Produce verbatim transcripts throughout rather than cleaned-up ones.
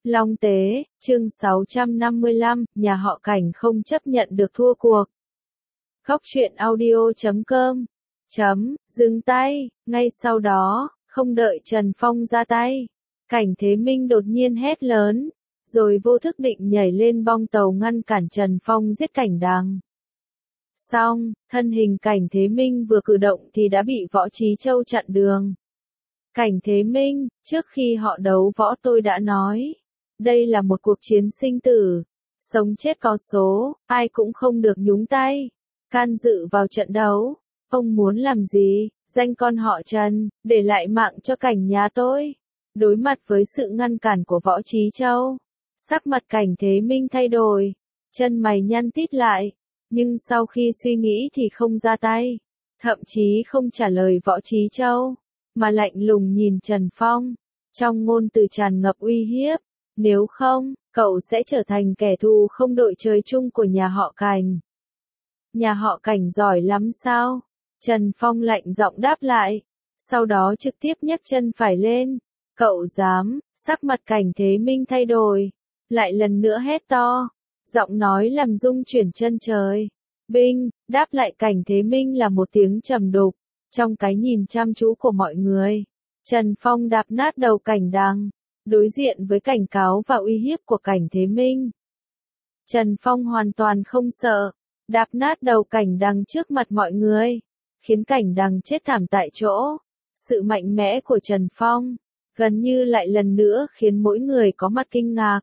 Long Tế, chương sáu trăm năm mươi lăm, nhà họ Cảnh không chấp nhận được thua cuộc. Góc truyện audio chấm com chấm, dừng tay, ngay sau đó, không đợi Trần Phong ra tay. Cảnh Thế Minh đột nhiên hét lớn, rồi vô thức định nhảy lên bong tàu ngăn cản Trần Phong giết Cảnh Đằng. Xong, thân hình Cảnh Thế Minh vừa cử động thì đã bị Võ Trí Châu chặn đường. Cảnh Thế Minh, trước khi họ đấu võ tôi đã nói, đây là một cuộc chiến sinh tử, sống chết có số, ai cũng không được nhúng tay, can dự vào trận đấu. Ông muốn làm gì, danh con họ Trần, để lại mạng cho Cảnh nhà tôi. Đối mặt với sự ngăn cản của Võ Trí Châu, sắc mặt Cảnh Thế Minh thay đổi, chân mày nhăn tít lại, nhưng sau khi suy nghĩ thì không ra tay, thậm chí không trả lời Võ Trí Châu, mà lạnh lùng nhìn Trần Phong, trong ngôn từ tràn ngập uy hiếp, nếu không, cậu sẽ trở thành kẻ thù không đội trời chung của nhà họ Cảnh. Nhà họ Cảnh giỏi lắm sao? Trần Phong lạnh giọng đáp lại, sau đó trực tiếp nhấc chân phải lên. Cậu dám? Sắc mặt Cảnh Thế Minh thay đổi, lại lần nữa hét to, giọng nói làm rung chuyển chân trời. Binh, đáp lại Cảnh Thế Minh là một tiếng trầm đục, trong cái nhìn chăm chú của mọi người. Trần Phong đạp nát đầu Cảnh Đằng, đối diện với cảnh cáo và uy hiếp của Cảnh Thế Minh. Trần Phong hoàn toàn không sợ, đạp nát đầu Cảnh Đằng trước mặt mọi người, khiến Cảnh Đằng chết thảm tại chỗ. Sự mạnh mẽ của Trần Phong, gần như lại lần nữa khiến mỗi người có mặt kinh ngạc.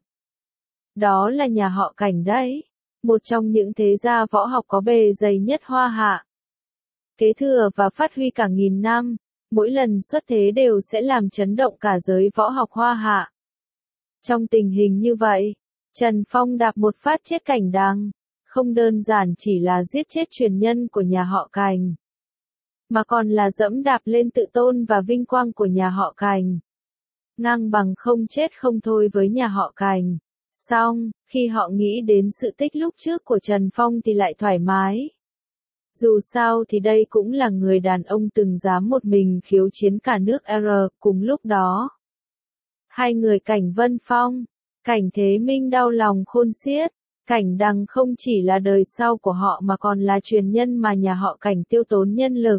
Đó là nhà họ Cảnh đấy, một trong những thế gia võ học có bề dày nhất Hoa Hạ. Kế thừa và phát huy cả nghìn năm, mỗi lần xuất thế đều sẽ làm chấn động cả giới võ học Hoa Hạ. Trong tình hình như vậy, Trần Phong đạp một phát chết Cảnh Đằng, không đơn giản chỉ là giết chết truyền nhân của nhà họ Cảnh, mà còn là dẫm đạp lên tự tôn và vinh quang của nhà họ Cảnh. Ngang bằng không chết không thôi với nhà họ Cảnh. Xong, khi họ nghĩ đến sự tích lúc trước của Trần Phong thì lại thoải mái. Dù sao thì đây cũng là người đàn ông từng dám một mình khiêu chiến cả nước R. Cùng lúc đó, hai người Cảnh Vân Phong, Cảnh Thế Minh đau lòng khôn xiết. Cảnh Đằng không chỉ là đời sau của họ mà còn là truyền nhân mà nhà họ Cảnh tiêu tốn nhân lực,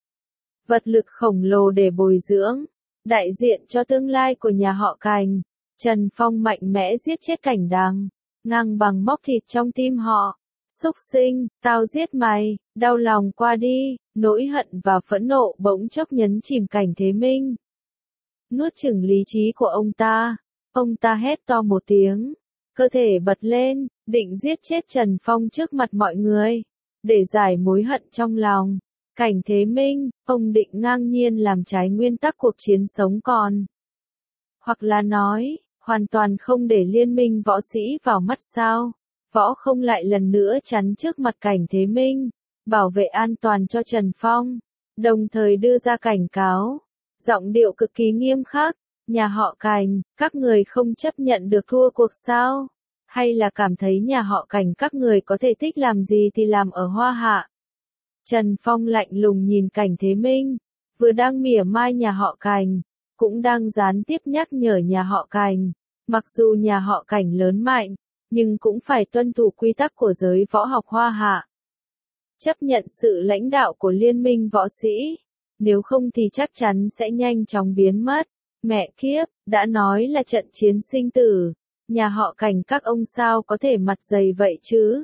vật lực khổng lồ để bồi dưỡng, đại diện cho tương lai của nhà họ Cảnh. Trần Phong mạnh mẽ giết chết Cảnh Đằng, ngang bằng móc thịt trong tim họ. Xúc sinh, tao giết mày, đau lòng qua đi, nỗi hận và phẫn nộ bỗng chốc nhấn chìm Cảnh Thế Minh. Nuốt chửng lý trí của ông ta, ông ta hét to một tiếng, cơ thể bật lên, định giết chết Trần Phong trước mặt mọi người, để giải mối hận trong lòng. Cảnh Thế Minh, ông định ngang nhiên làm trái nguyên tắc cuộc chiến sống còn. Hoặc là nói, hoàn toàn không để liên minh võ sĩ vào mắt sao? Võ không lại lần nữa chắn trước mặt Cảnh Thế Minh, bảo vệ an toàn cho Trần Phong, đồng thời đưa ra cảnh cáo, giọng điệu cực kỳ nghiêm khắc. Nhà họ Cảnh, các người không chấp nhận được thua cuộc sao? Hay là cảm thấy nhà họ Cảnh các người có thể thích làm gì thì làm ở Hoa Hạ? Trần Phong lạnh lùng nhìn Cảnh Thế Minh, vừa đang mỉa mai nhà họ Cảnh, cũng đang gián tiếp nhắc nhở nhà họ Cảnh, mặc dù nhà họ Cảnh lớn mạnh, nhưng cũng phải tuân thủ quy tắc của giới võ học Hoa Hạ. Chấp nhận sự lãnh đạo của liên minh võ sĩ, nếu không thì chắc chắn sẽ nhanh chóng biến mất. Mẹ kiếp, đã nói là trận chiến sinh tử, nhà họ Cảnh các ông sao có thể mặt dày vậy chứ?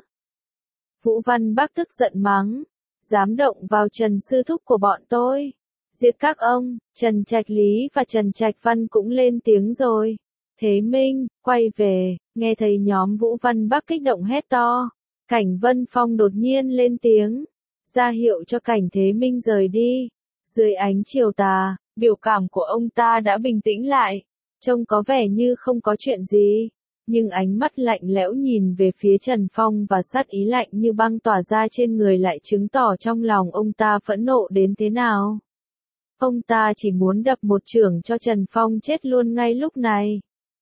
Vũ Văn Bắc tức giận mắng, dám động vào Trần sư thúc của bọn tôi, giết các ông. Trần Trạch Lý và Trần Trạch Văn cũng lên tiếng rồi. Thế Minh, quay về. Nghe thấy nhóm Vũ Văn Bắc kích động hét to, Cảnh Vân Phong đột nhiên lên tiếng, ra hiệu cho Cảnh Thế Minh rời đi. Dưới ánh chiều tà, biểu cảm của ông ta đã bình tĩnh lại, trông có vẻ như không có chuyện gì, nhưng ánh mắt lạnh lẽo nhìn về phía Trần Phong và sát ý lạnh như băng tỏa ra trên người lại chứng tỏ trong lòng ông ta phẫn nộ đến thế nào. Ông ta chỉ muốn đập một chưởng cho Trần Phong chết luôn ngay lúc này.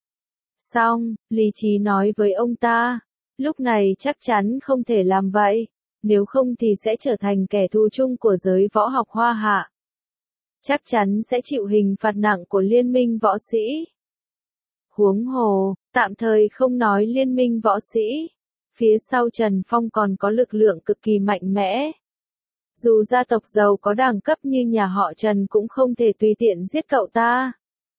Xong, lý trí nói với ông ta, lúc này chắc chắn không thể làm vậy, nếu không thì sẽ trở thành kẻ thù chung của giới võ học Hoa Hạ. Chắc chắn sẽ chịu hình phạt nặng của liên minh võ sĩ. Huống hồ, tạm thời không nói liên minh võ sĩ, phía sau Trần Phong còn có lực lượng cực kỳ mạnh mẽ. Dù gia tộc giàu có đẳng cấp như nhà họ Trần cũng không thể tùy tiện giết cậu ta,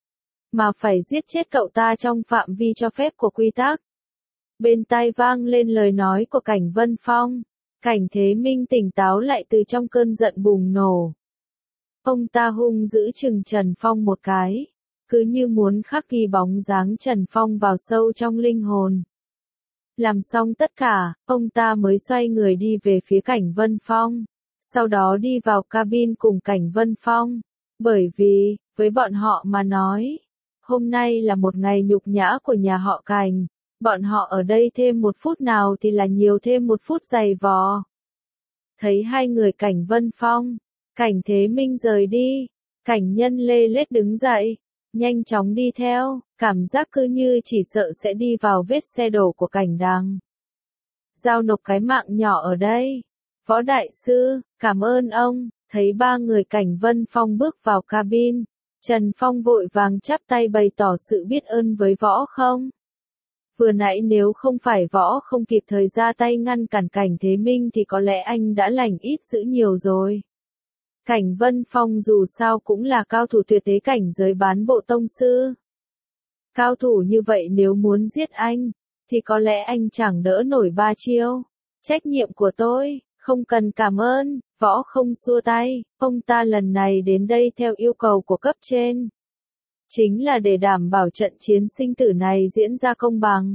mà phải giết chết cậu ta trong phạm vi cho phép của quy tắc. Bên tai vang lên lời nói của Cảnh Vân Phong. Cảnh Thế Minh tỉnh táo lại từ trong cơn giận bùng nổ. Ông ta hung dữ chừng Trần Phong một cái, cứ như muốn khắc ghi bóng dáng Trần Phong vào sâu trong linh hồn. Làm xong tất cả, ông ta mới xoay người đi về phía Cảnh Vân Phong, sau đó đi vào cabin cùng Cảnh Vân Phong, bởi vì, với bọn họ mà nói, hôm nay là một ngày nhục nhã của nhà họ Cảnh. Bọn họ ở đây thêm một phút nào thì là nhiều thêm một phút giày vò. Thấy hai người Cảnh Vân Phong, Cảnh Thế Minh rời đi, Cảnh Nhân lê lết đứng dậy, nhanh chóng đi theo, cảm giác cứ như chỉ sợ sẽ đi vào vết xe đổ của Cảnh Đằng. Giao nộp cái mạng nhỏ ở đây. Võ Đại Sư, cảm ơn ông. Thấy ba người Cảnh Vân Phong bước vào cabin, Trần Phong vội vàng chắp tay bày tỏ sự biết ơn với Võ Không. Vừa nãy nếu không phải Võ Không kịp thời ra tay ngăn cản Cảnh Thế Minh thì có lẽ anh đã lành ít dữ nhiều rồi. Cảnh Vân Phong dù sao cũng là cao thủ tuyệt thế cảnh giới bán bộ tông sư. Cao thủ như vậy nếu muốn giết anh, thì có lẽ anh chẳng đỡ nổi ba chiêu. Trách nhiệm của tôi, không cần cảm ơn. Võ Không xua tay, ông ta lần này đến đây theo yêu cầu của cấp trên. Chính là để đảm bảo trận chiến sinh tử này diễn ra công bằng.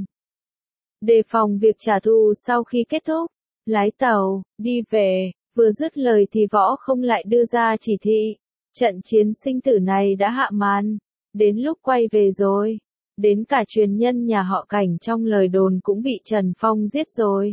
Đề phòng việc trả thù sau khi kết thúc, lái tàu, đi về, vừa dứt lời thì Võ Không lại đưa ra chỉ thị. Trận chiến sinh tử này đã hạ màn, đến lúc quay về rồi. Đến cả truyền nhân nhà họ Cảnh trong lời đồn cũng bị Trần Phong giết rồi.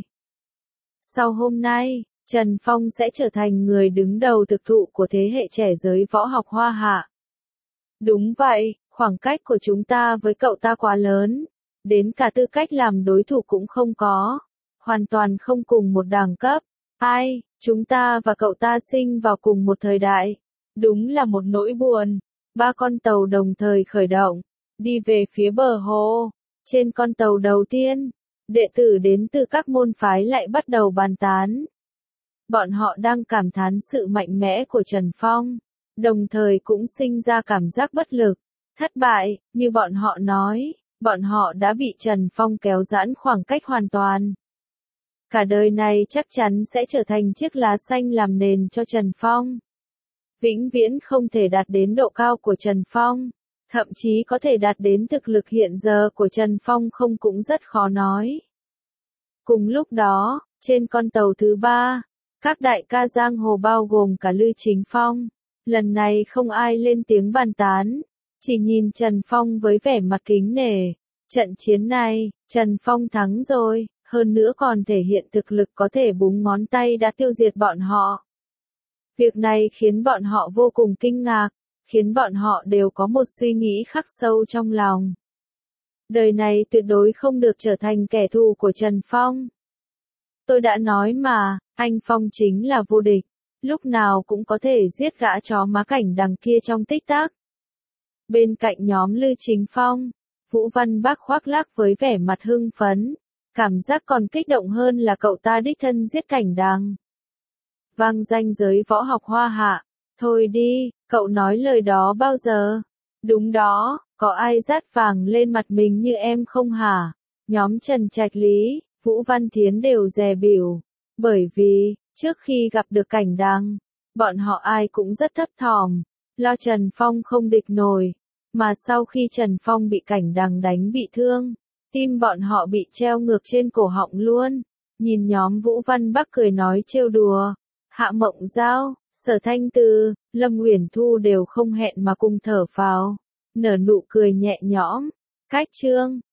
Sau hôm nay, Trần Phong sẽ trở thành người đứng đầu thực thụ của thế hệ trẻ giới võ học Hoa Hạ. Đúng vậy, khoảng cách của chúng ta với cậu ta quá lớn, đến cả tư cách làm đối thủ cũng không có, hoàn toàn không cùng một đẳng cấp. Ai, chúng ta và cậu ta sinh vào cùng một thời đại, đúng là một nỗi buồn. Ba con tàu đồng thời khởi động, đi về phía bờ hồ. Trên con tàu đầu tiên, đệ tử đến từ các môn phái lại bắt đầu bàn tán. Bọn họ đang cảm thán sự mạnh mẽ của Trần Phong, đồng thời cũng sinh ra cảm giác bất lực, thất bại, như bọn họ nói, bọn họ đã bị Trần Phong kéo giãn khoảng cách hoàn toàn. Cả đời này chắc chắn sẽ trở thành chiếc lá xanh làm nền cho Trần Phong. Vĩnh viễn không thể đạt đến độ cao của Trần Phong, thậm chí có thể đạt đến thực lực hiện giờ của Trần Phong không cũng rất khó nói. Cùng lúc đó, trên con tàu thứ ba, các đại ca giang hồ bao gồm cả Lư Chính Phong, lần này không ai lên tiếng bàn tán, chỉ nhìn Trần Phong với vẻ mặt kính nể. Trận chiến này, Trần Phong thắng rồi, hơn nữa còn thể hiện thực lực có thể búng ngón tay đã tiêu diệt bọn họ. Việc này khiến bọn họ vô cùng kinh ngạc, khiến bọn họ đều có một suy nghĩ khắc sâu trong lòng. Đời này tuyệt đối không được trở thành kẻ thù của Trần Phong. Tôi đã nói mà, anh Phong chính là vô địch, lúc nào cũng có thể giết gã chó má Cảnh Đằng kia trong tích tắc. Bên cạnh nhóm Lư Chính Phong, Vũ Văn Bác khoác lác với vẻ mặt hưng phấn, cảm giác còn kích động hơn là cậu ta đích thân giết Cảnh Đằng. Vang danh giới võ học Hoa Hạ, thôi đi, cậu nói lời đó bao giờ? Đúng đó, có ai dát vàng lên mặt mình như em không hả? Nhóm Trần Trạch Lý, Vũ Văn Thiến đều dè bỉu, bởi vì, trước khi gặp được Cảnh Đằng, bọn họ ai cũng rất thấp thỏm, lo Trần Phong không địch nổi, mà sau khi Trần Phong bị Cảnh Đằng đánh bị thương, tim bọn họ bị treo ngược trên cổ họng luôn. Nhìn nhóm Vũ Văn Bắc cười nói trêu đùa, Hạ Mộng Giao, Sở Thanh Từ, Lâm Uyển Thu đều không hẹn mà cùng thở phào, nở nụ cười nhẹ nhõm. Cách chương